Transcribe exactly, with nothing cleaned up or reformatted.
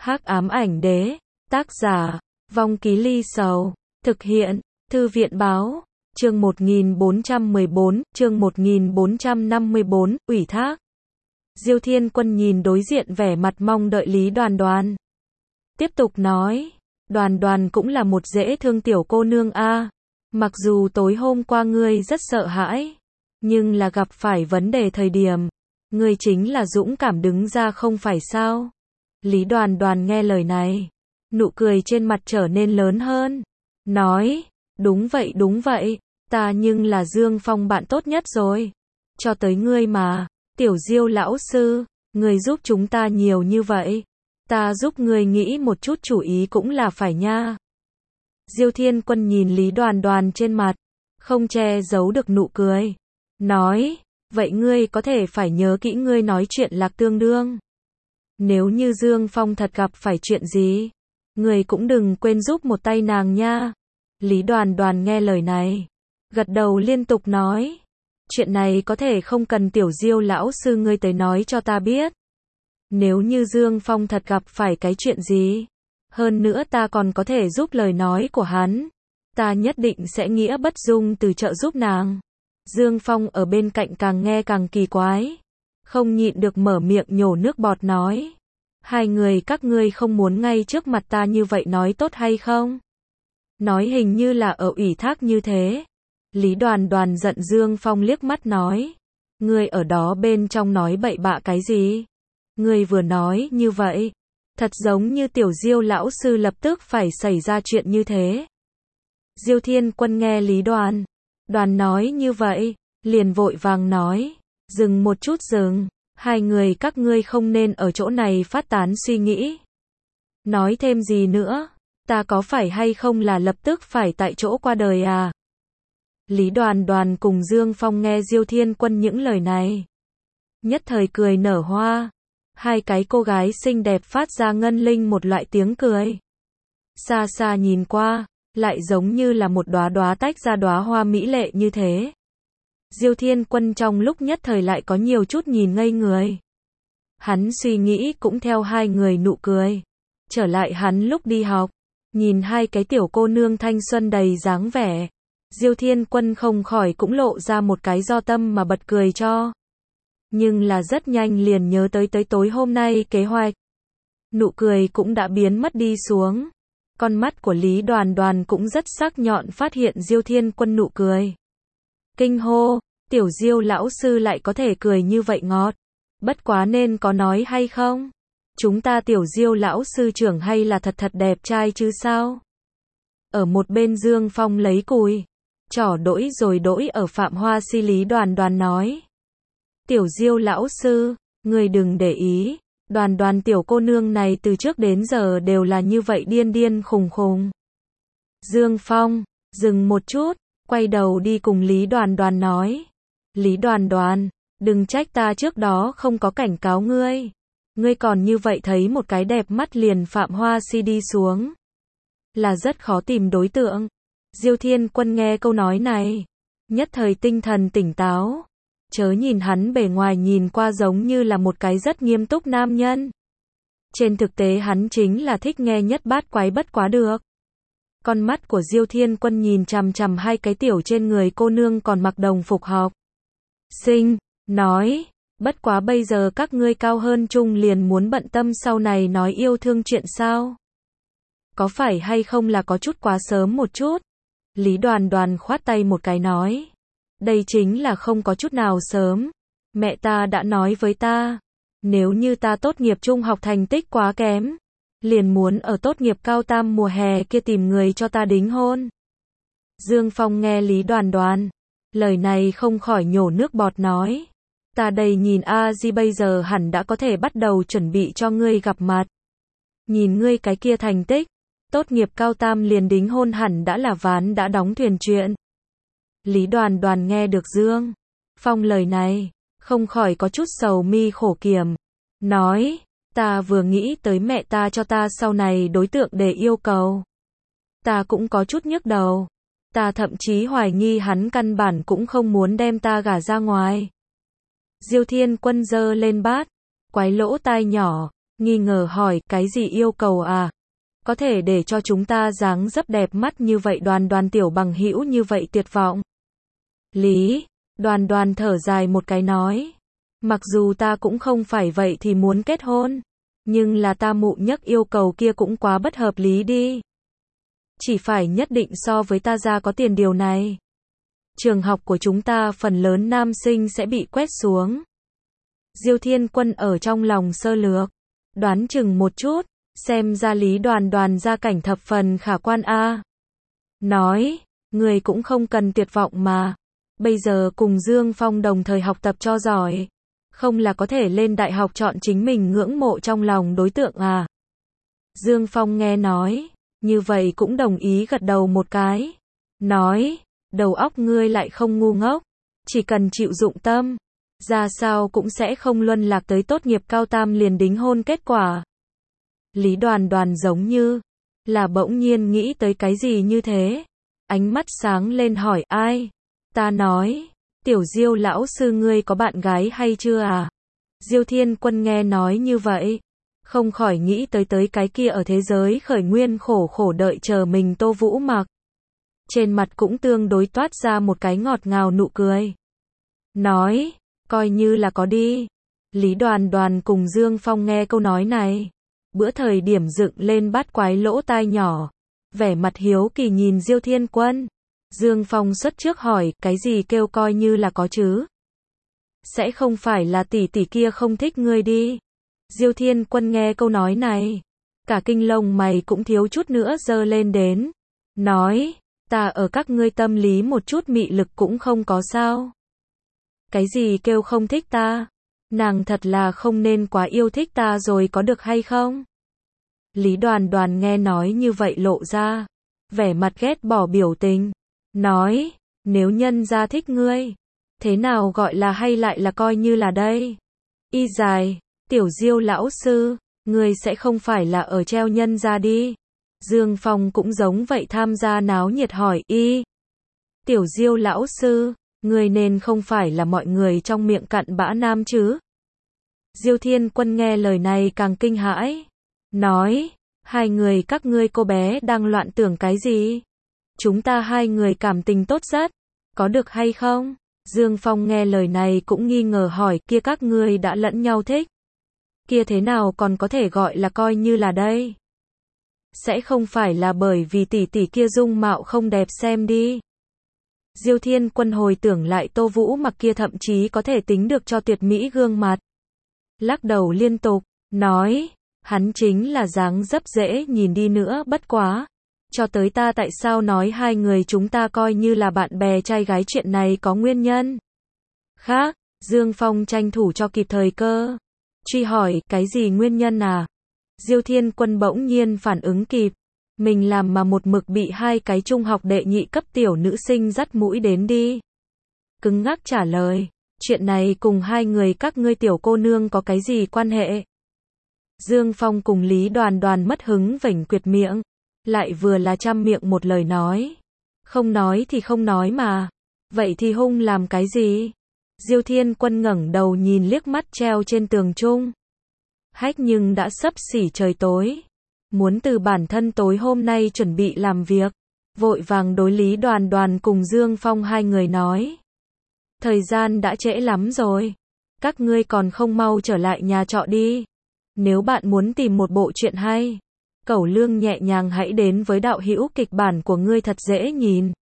Hắc ám ảnh đế, tác giả, Vong Ký Ly Sầu, thực hiện, Thư viện báo, chương một nghìn bốn trăm mười bốn, chương một nghìn bốn trăm năm mươi bốn, ủy thác. Diêu Thiên Quân nhìn đối diện vẻ mặt mong đợi Lý Đoàn Đoàn. Tiếp tục nói, Đoàn Đoàn cũng là một dễ thương tiểu cô nương a. Mặc dù tối hôm qua ngươi rất sợ hãi, nhưng là gặp phải vấn đề thời điểm, ngươi chính là dũng cảm đứng ra không phải sao? Lý Đoàn Đoàn nghe lời này, nụ cười trên mặt trở nên lớn hơn, nói, đúng vậy đúng vậy, ta nhưng là Dương Phong bạn tốt nhất rồi. Cho tới ngươi mà, tiểu Diêu lão sư, ngươi giúp chúng ta nhiều như vậy, ta giúp ngươi nghĩ một chút chủ ý cũng là phải nha. Diêu Thiên Quân nhìn Lý Đoàn Đoàn trên mặt, không che giấu được nụ cười, nói, vậy ngươi có thể phải nhớ kỹ ngươi nói chuyện Lạc Tương Đương. Nếu như Dương Phong thật gặp phải chuyện gì, ngươi cũng đừng quên giúp một tay nàng nha. Lý Đoàn Đoàn nghe lời này, gật đầu liên tục nói, chuyện này có thể không cần tiểu Diêu lão sư ngươi tới nói cho ta biết. Nếu như Dương Phong thật gặp phải cái chuyện gì, hơn nữa ta còn có thể giúp lời nói của hắn, ta nhất định sẽ nghĩa bất dung từ trợ giúp nàng. Dương Phong ở bên cạnh càng nghe càng kỳ quái, không nhịn được mở miệng nhổ nước bọt nói, hai người các ngươi không muốn ngay trước mặt ta như vậy nói tốt hay không? Nói hình như là ở ủy thác như thế. Lý Đoàn Đoàn giận Dương Phong liếc mắt nói, ngươi ở đó bên trong nói bậy bạ cái gì? Ngươi vừa nói như vậy, thật giống như tiểu Diêu lão sư lập tức phải xảy ra chuyện như thế. Diêu Thiên Quân nghe Lý Đoàn Đoàn nói như vậy, liền vội vàng nói, dừng một chút dừng, hai người các ngươi không nên ở chỗ này phát tán suy nghĩ. Nói thêm gì nữa, ta có phải hay không là lập tức phải tại chỗ qua đời à? Lý Đoàn Đoàn cùng Dương Phong nghe Diêu Thiên Quân những lời này, nhất thời cười nở hoa, hai cái cô gái xinh đẹp phát ra ngân linh một loại tiếng cười. Xa xa nhìn qua, lại giống như là một đóa đóa tách ra đóa hoa mỹ lệ như thế. Diêu Thiên Quân trong lúc nhất thời lại có nhiều chút nhìn ngây người. Hắn suy nghĩ cũng theo hai người nụ cười. Trở lại hắn lúc đi học, nhìn hai cái tiểu cô nương thanh xuân đầy dáng vẻ, Diêu Thiên Quân không khỏi cũng lộ ra một cái do tâm mà bật cười cho. Nhưng là rất nhanh liền nhớ tới tới tối hôm nay kế hoạch. Nụ cười cũng đã biến mất đi xuống. Con mắt của Lý Đoàn Đoàn cũng rất sắc nhọn phát hiện Diêu Thiên Quân nụ cười. Kinh hô, tiểu Diêu lão sư lại có thể cười như vậy ngọt. Bất quá nên có nói hay không? Chúng ta tiểu Diêu lão sư trưởng hay là thật thật đẹp trai chứ sao? Ở một bên Dương Phong lấy cùi, trỏ đỗi rồi đỗi ở Phạm Hoa Si. Lý Đoàn Đoàn nói, tiểu Diêu lão sư, người đừng để ý. Đoàn Đoàn tiểu cô nương này từ trước đến giờ đều là như vậy điên điên khùng khùng. Dương Phong, dừng một chút, quay đầu đi cùng Lý Đoàn Đoàn nói, Lý Đoàn Đoàn, đừng trách ta trước đó không có cảnh cáo ngươi. Ngươi còn như vậy thấy một cái đẹp mắt liền Phạm Hoa Si đi xuống, là rất khó tìm đối tượng. Diêu Thiên Quân nghe câu nói này, nhất thời tinh thần tỉnh táo. Chớ nhìn hắn bề ngoài nhìn qua giống như là một cái rất nghiêm túc nam nhân. Trên thực tế hắn chính là thích nghe nhất bát quái bất quá được. Con mắt của Diêu Thiên Quân nhìn chằm chằm hai cái tiểu trên người cô nương còn mặc đồng phục học sinh, nói, bất quá bây giờ các ngươi cao hơn chung liền muốn bận tâm sau này nói yêu thương chuyện sao? Có phải hay không là có chút quá sớm một chút? Lý Đoàn Đoàn khoát tay một cái nói, đây chính là không có chút nào sớm. Mẹ ta đã nói với ta, nếu như ta tốt nghiệp trung học thành tích quá kém, liền muốn ở tốt nghiệp cao tam mùa hè kia tìm người cho ta đính hôn. Dương Phong nghe Lý Đoàn Đoàn, lời này không khỏi nhổ nước bọt nói, ta đây nhìn a di bây giờ hẳn đã có thể bắt đầu chuẩn bị cho ngươi gặp mặt. Nhìn ngươi cái kia thành tích, tốt nghiệp cao tam liền đính hôn hẳn đã là ván đã đóng thuyền chuyện. Lý Đoàn Đoàn nghe được Dương Phong lời này, không khỏi có chút sầu mi khổ kiểm, nói, ta vừa nghĩ tới mẹ ta cho ta sau này đối tượng để yêu cầu, ta cũng có chút nhức đầu, ta thậm chí hoài nghi hắn căn bản cũng không muốn đem ta gả ra ngoài. Diêu Thiên Quân giơ lên bát, quái lỗ tai nhỏ, nghi ngờ hỏi, cái gì yêu cầu à? Có thể để cho chúng ta dáng dấp đẹp mắt như vậy Đoàn Đoàn tiểu bằng hữu như vậy tuyệt vọng. Lý, Đoàn Đoàn thở dài một cái nói. Mặc dù ta cũng không phải vậy thì muốn kết hôn. Nhưng là ta mụ nhắc yêu cầu kia cũng quá bất hợp lý đi. Chỉ phải nhất định so với ta ra có tiền điều này. Trường học của chúng ta phần lớn nam sinh sẽ bị quét xuống. Diêu Thiên Quân ở trong lòng sơ lược. Đoán chừng một chút. Xem ra Lý Đoàn Đoàn gia cảnh thập phần khả quan a. Nói, người cũng không cần tuyệt vọng mà. Bây giờ cùng Dương Phong đồng thời học tập cho giỏi. Không là có thể lên đại học chọn chính mình ngưỡng mộ trong lòng đối tượng à. Dương Phong nghe nói, như vậy cũng đồng ý gật đầu một cái. Nói, đầu óc ngươi lại không ngu ngốc. Chỉ cần chịu dụng tâm. Ra sao cũng sẽ không luân lạc tới tốt nghiệp cao tam liền đính hôn kết quả. Lý Đoàn Đoàn giống như là bỗng nhiên nghĩ tới cái gì như thế. Ánh mắt sáng lên hỏi ai? Ta nói, tiểu Diêu lão sư ngươi có bạn gái hay chưa à? Diêu Thiên Quân nghe nói như vậy. Không khỏi nghĩ tới tới cái kia ở thế giới khởi nguyên khổ khổ đợi chờ mình Tô Vũ Mặc. Trên mặt cũng tương đối toát ra một cái ngọt ngào nụ cười. Nói, coi như là có đi. Lý Đoàn Đoàn cùng Dương Phong nghe câu nói này. Bữa thời điểm dựng lên bát quái lỗ tai nhỏ. Vẻ mặt hiếu kỳ nhìn Diêu Thiên Quân. Dương Phong xuất trước hỏi, cái gì kêu coi như là có chứ? Sẽ không phải là tỷ tỷ kia không thích ngươi đi. Diêu Thiên Quân nghe câu nói này. Cả kinh lông mày cũng thiếu chút nữa giơ lên đến. Nói, ta ở các ngươi tâm lý một chút mị lực cũng không có sao. Cái gì kêu không thích ta? Nàng thật là không nên quá yêu thích ta rồi có được hay không? Lý Đoàn Đoàn nghe nói như vậy lộ ra. Vẻ mặt ghét bỏ biểu tình. Nói, nếu nhân gia thích ngươi. Thế nào gọi là hay lại là coi như là đây? Y dài, tiểu Diêu lão sư. Ngươi sẽ không phải là ở treo nhân gia đi. Dương Phong cũng giống vậy tham gia náo nhiệt hỏi y. Tiểu Diêu lão sư. Ngươi nên không phải là mọi người trong miệng cặn bã nam chứ? Diêu Thiên Quân nghe lời này càng kinh hãi. Nói, hai người các ngươi cô bé đang loạn tưởng cái gì? Chúng ta hai người cảm tình tốt rất. Có được hay không? Dương Phong nghe lời này cũng nghi ngờ hỏi kia các ngươi đã lẫn nhau thích. Kia thế nào còn có thể gọi là coi như là đây? Sẽ không phải là bởi vì tỷ tỷ kia dung mạo không đẹp xem đi. Diêu Thiên Quân hồi tưởng lại Tô Vũ Mặc kia thậm chí có thể tính được cho tuyệt mỹ gương mặt. Lắc đầu liên tục, nói, hắn chính là dáng dấp dễ nhìn đi nữa bất quá. Cho tới ta tại sao nói hai người chúng ta coi như là bạn bè trai gái chuyện này có nguyên nhân. Khác, Dương Phong tranh thủ cho kịp thời cơ. Truy hỏi, cái gì nguyên nhân à? Diêu Thiên Quân bỗng nhiên phản ứng kịp. Mình làm mà một mực bị hai cái trung học đệ nhị cấp tiểu nữ sinh dắt mũi đến đi. Cứng ngắc trả lời, chuyện này cùng hai người các ngươi tiểu cô nương có cái gì quan hệ? Dương Phong cùng Lý Đoàn Đoàn mất hứng vểnh quyệt miệng, lại vừa là trăm miệng một lời nói. Không nói thì không nói mà. Vậy thì hung làm cái gì? Diêu Thiên Quân ngẩng đầu nhìn liếc mắt treo trên tường trung. Hách nhưng đã sắp xỉ trời tối. Muốn từ bản thân tối hôm nay chuẩn bị làm việc. Vội vàng đối Lý Đoàn Đoàn cùng Dương Phong hai người nói. Thời gian đã trễ lắm rồi. Các ngươi còn không mau trở lại nhà trọ đi. Nếu bạn muốn tìm một bộ truyện hay, cẩu lương nhẹ nhàng hãy đến với đạo hữu kịch bản của ngươi thật dễ nhìn.